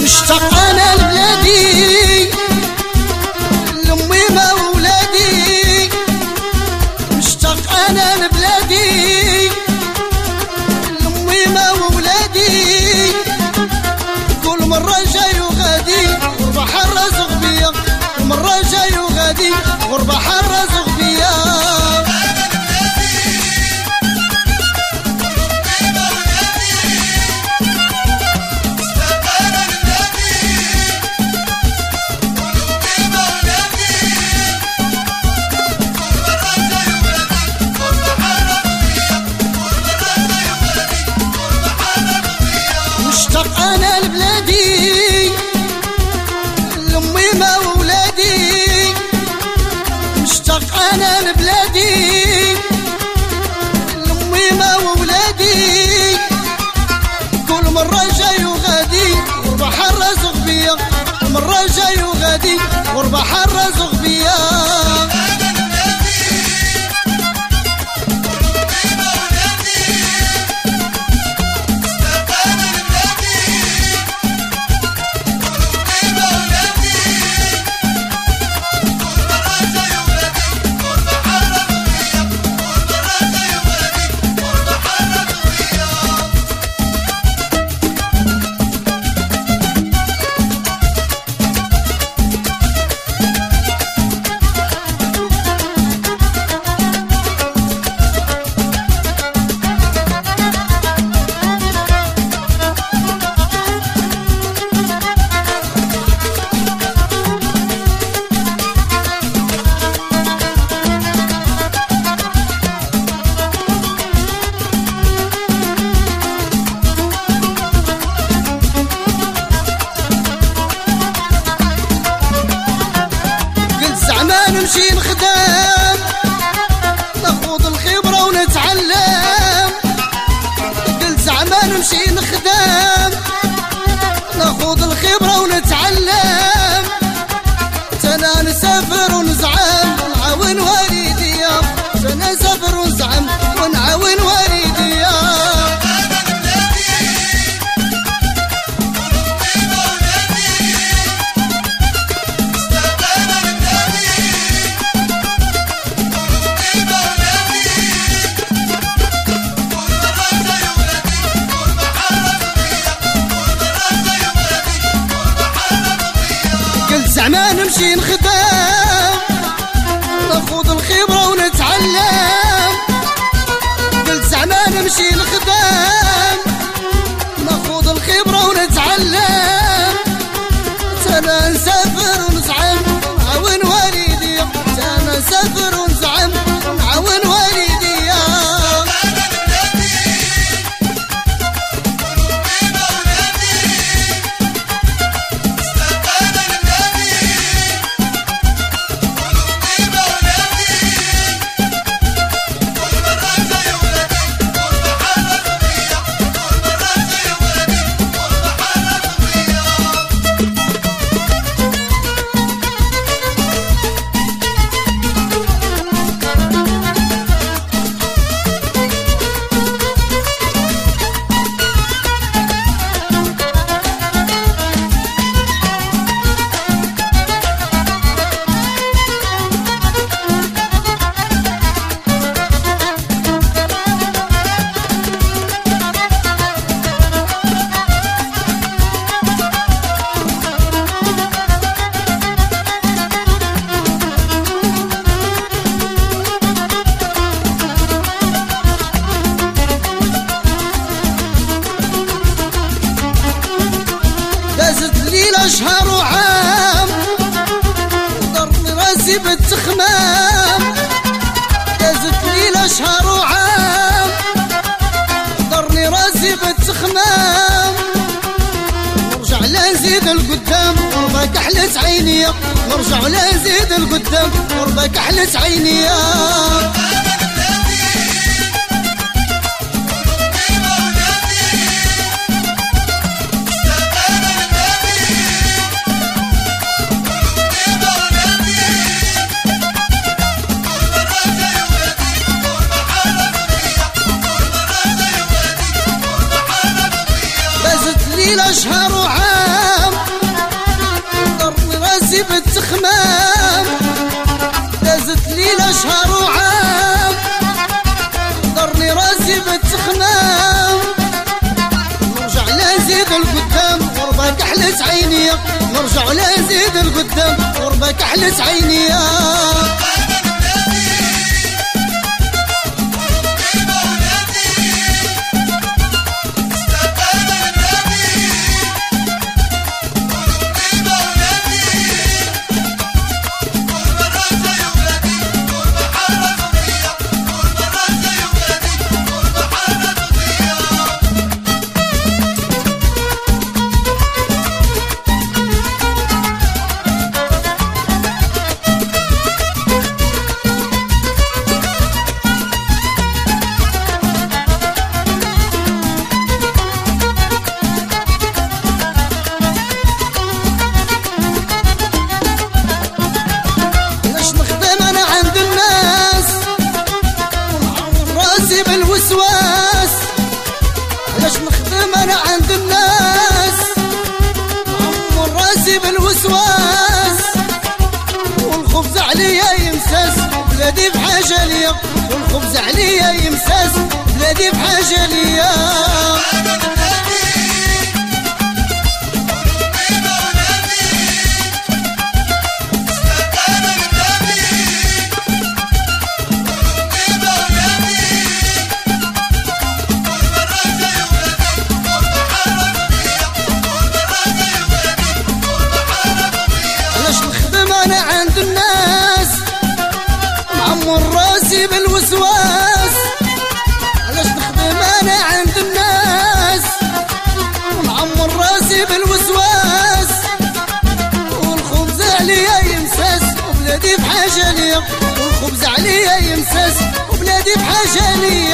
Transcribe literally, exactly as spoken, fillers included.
مشتاق انا لبلادي لامي ما ولادي، مشتاق انا لبلادي لامي ما ولادي، كل مرة جاي وغادي غربة حرة زغبية، كل مرة جاي وغادي غربة حرة زغبية. مشتاق انا لبلادي لامي ما ولادي، مشتاق انا لبلادي لامي ما ولادي، كل مرة جاي وغادي غربة حرة زغبية، كل مرة جاي وغادي غربة حرة زغبية. نمشي نخدم ناخذ الخبرة ونتعلم، قلت زعما نمشي نخدم ناخذ الخبرة ونتعلم، تنا نسافر ونزعم ونعاون والديا، تنا نسافر ونزعم ونعاون والديا. زعما نمشي نخدم ناخذ الخبرة ونتعلم، قلت زعما نمشي نخدم ناخذ الخبرة ونتعلم، تنا نسافر ونزعم ونعاون والديا، تنا نسافر ونزعم ونعاون والديا. شهر وعام ضرني راسي بالتخمام، دازت ليلة شهر وعام ضرني راسي بالتخمام، نرجع لا نزيد القدام قربك حلت عينيا، نرجع لا نزيد القدام قربك حلت عينيا. أشهر وعام نرجع ولا نزيد القدام قربك احلس عيني يا بالوسواس علاش نخدم انا عند الناس عمر راسي بالوسواس والخبز عليا يمساس بلادي بحاجه ليا والخبز عليا يمساس بلادي بحاجه ليا أنا عند الناس معمر راسي بالوسواس علاش نخدم أنا عند الناس معمر راسي بالوسواس والخبز عليا يمساس وبلادي بحاجة ليا والخبز عليا يمساس وبلادي بحاجة ليا